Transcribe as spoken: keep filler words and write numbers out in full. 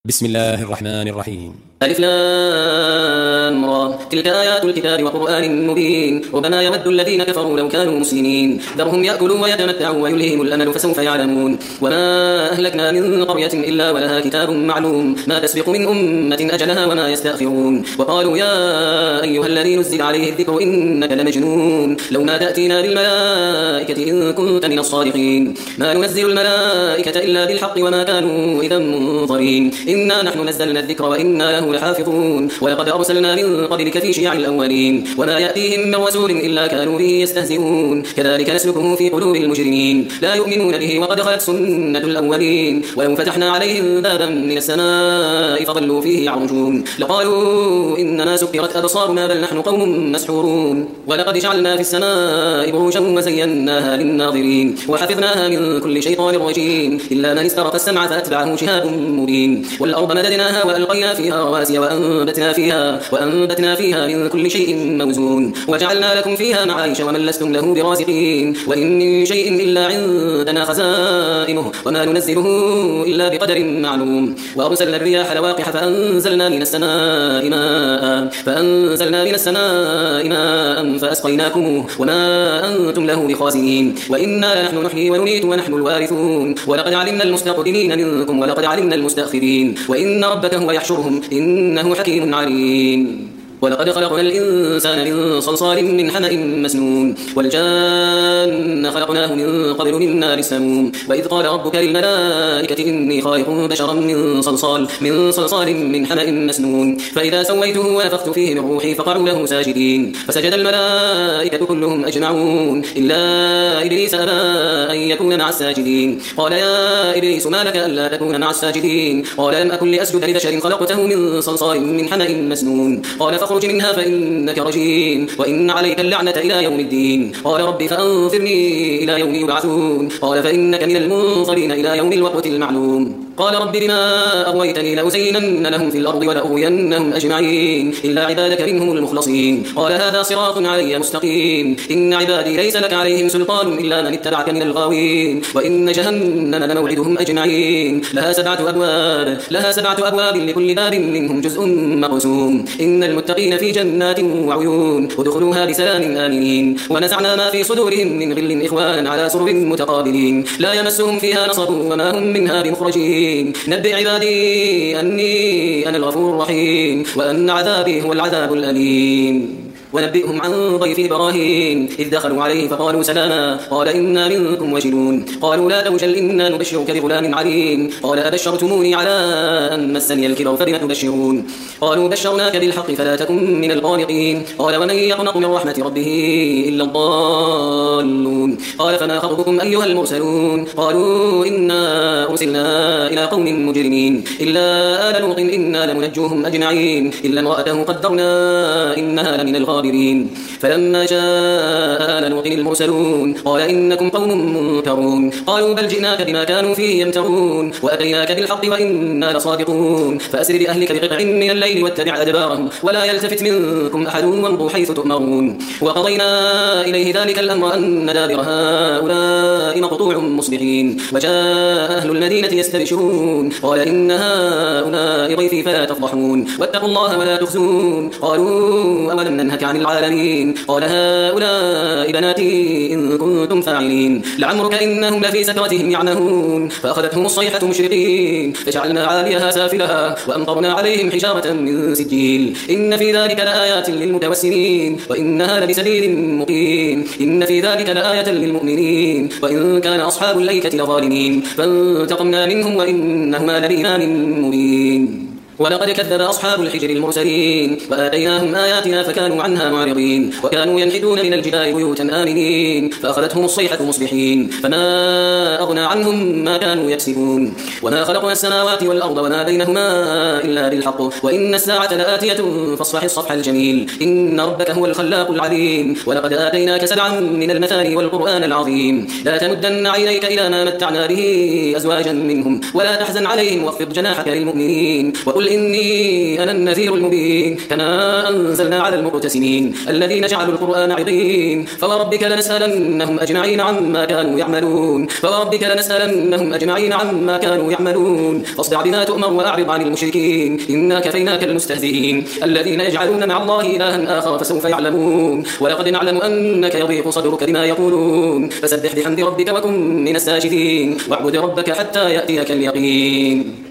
بسم الله الرحمن الرحيم. ألف لام را تلك آيات الكتاب وقرآن مبين ربما يود الذين كفروا لو كانوا مسلمين ذرهم يأكلوا ويتمتعوا ويلههم الأمل فسوف يعلمون وما أهلكنا من قرية إلا ولها كتاب معلوم ما تسبق من أمة أجلها وما يستأخرون وقالوا يا أيها الذي نزل عليه الذكر إنك لمجنون لو ما تأتينا بالملائكة إن كنت من الصادقين ما ننزل الملائكة إلا بالحق وما كانوا إذا منظرين إنا نحن نزلنا الذكر وإنا له لحافظون ولقد أرسلنا من قبلك في شيع الأولين وما يأتيهم من رسول إلا كانوا به يستهزئون كذلك نسلكه في قلوب المجرمين لا يؤمنون به وقد خلت سنة الأولين ولو فتحنا عليهم بابا من السماء فظلوا فيه يعرجون لقالوا إنما سكرت أبصارنا بل نحن قوم مسحورون ولقد جعلنا في السماء بروجا وزيناها للناظرين وحفظناها من كل شيطان رجيم إلا من استرق السمع فأتبعه شهاب مبين والأرض مددناها وألقينا فيها رواسي وأنبتنا فيها, وأنبتنا فيها من كل شيء موزون وجعلنا لكم فيها معايش ومن لستم له برازقين وإن من شيء إلا عندنا خزائنه وما ننزله إلا بقدر معلوم وأرسلنا الرياح لواقح فأنزلنا من السماء ماء فأنزلنا من السماء ماء فأسقيناكم وما أنتم له بخازنين وإنا نحن نحيي ونميت ونحن الوارثون ولقد علمنا المستقدمين منكم ولقد علمنا المستأخرين وإن ربك هو يحشرهم إنه حكيم عليم ولقد خلقنا الإنسان من صلصال من حمأ مسنون والجان خلقناه من قبل من نار السموم وإذ قال ربك للملائكة إني خالق بشرا من صلصال من صلصال من حمأ مسنون فإذا سويته ونفخت فيه من روحي فقعوا له ساجدين فسجد الملائكة كلهم أجمعون إلا إبليس أبى أن يكون مع الساجدين قال يا إبليس ما لك ألا تكون مع الساجدين قال لم أكن لأسجد لبشر خلقته من صلصال من حمأ مسنون قال فاخرج منها فإنك رجيم وإن عليك اللعنة إلى يوم الدين قال رب فأنظرني إلى يوم يبعثون قال فإنك من المنظرين إلى يوم الوقت المعلوم قال رب بما أغويتني لأزينن لهم في الأرض ولأغوينهم أجمعين إلا عبادك منهم المخلصين قال هذا صراط علي مستقيم إن عبادي ليس لك عليهم سلطان إلا من اتبعك من الغاوين وإن جهنم لموعدهم أجمعين لها سبعة أبواب لها سبعة أبواب لكل باب منهم جزء مقسوم إن المتقين في جنات وعيون ادخلوها بسلام آمنين ونزعنا ما في صدورهم من غل إخوانا على سرر متقابلين لا يمسهم فيها نصب وما هم منها بمخرجين نبئ عبادي أني أنا الغفور الرحيم وأن عذابي هو العذاب الأليم ونبئهم عن ضيف إبراهيم إذ دخلوا عليه فقالوا سلاما قال إنا منكم وجلون قالوا لا توجل إنا نبشرك بغلام عليم قال أبشرتموني على أن مسني الكبر فبم تبشرون قالوا بشرناك بالحق فلا تكن من القانطين قال ومن يقنط من رحمة ربه إلا الضالون قال فما خطبكم أيها المرسلون قالوا إنا أرسلنا إلى قوم مجرمين إلا آل لوط إنا لمنجوهم أجمعين إلا امرأته قدرنا إنها لمن الغابرين فلما جاء آل لوط المرسلون قال إنكم قوم منكرون قالوا بل جئناك بما كانوا فيه يمترون وأتيناك بالحق وإنا لصادقون فأسر بأهلك بقطع من الليل واتبع أدبارهم ولا يلتفت منكم أحد وامضوا حيث تؤمرون وقضينا إليه ذلك الأمر أن دابر هؤلاء مقطوع مصبحين وجاء أهل المدينة يستبشرون قال إن هؤلاء ضيفي فلا تفضحون واتقوا الله ولا تخزون قالوا أولم ننهك عن العالمين قال هؤلاء بناتي إن كنتم فاعلين لعمرك إنهم لفي سكرتهم يعمهون فأخذتهم الصيحة مشرقين فجعلنا عاليها سافلها وأمطرنا عليهم حجارة من سجيل إن في ذلك لآيات للمتوسمين وإنها لبسبيل مقيم إن في ذلك لآية للمؤمنين وإن كان أصحاب الأيكة لظالمين فانتقمنا منهم وإنهما لبإمام مبين ولقد كذب أصحاب الحجر المرسلين وآتيناهم آياتنا فكانوا عنها معرضين وكانوا ينحتون من الجبال بيوتا آمنين فأخذتهم الصيحة مصبحين فما أغنى عنهم ما كانوا يكسبون وما خلقنا السماوات والأرض وما بينهما إلا بالحق وإن الساعة لآتية فاصفح الصفح الجميل إن ربك هو الخلاق العليم ولقد آتيناك سبعا من المثاني والقرآن العظيم لا تمدن عينيك إلى ما متعنا به أزواجا منهم ولا تحزن عليهم واخفض جناحك للمؤمنين وقل إني أنا النذير المبين كما أنزلنا على المقتسمين الذين جعلوا القرآن عضين فوربك لنسألنهم أجمعين عما كانوا يعملون فوربك لنسألنهم أجمعين عما كانوا يعملون فاصدع بما تؤمر وأعرض عن المشركين إنا كفيناك المستهزئين الذين يجعلون مع الله إلها آخر فسوف يعلمون ولقد نعلم أنك يضيق صدرك بما يقولون فسبح بحمد ربك وكن من الساجدين واعبد ربك حتى يأتيك اليقين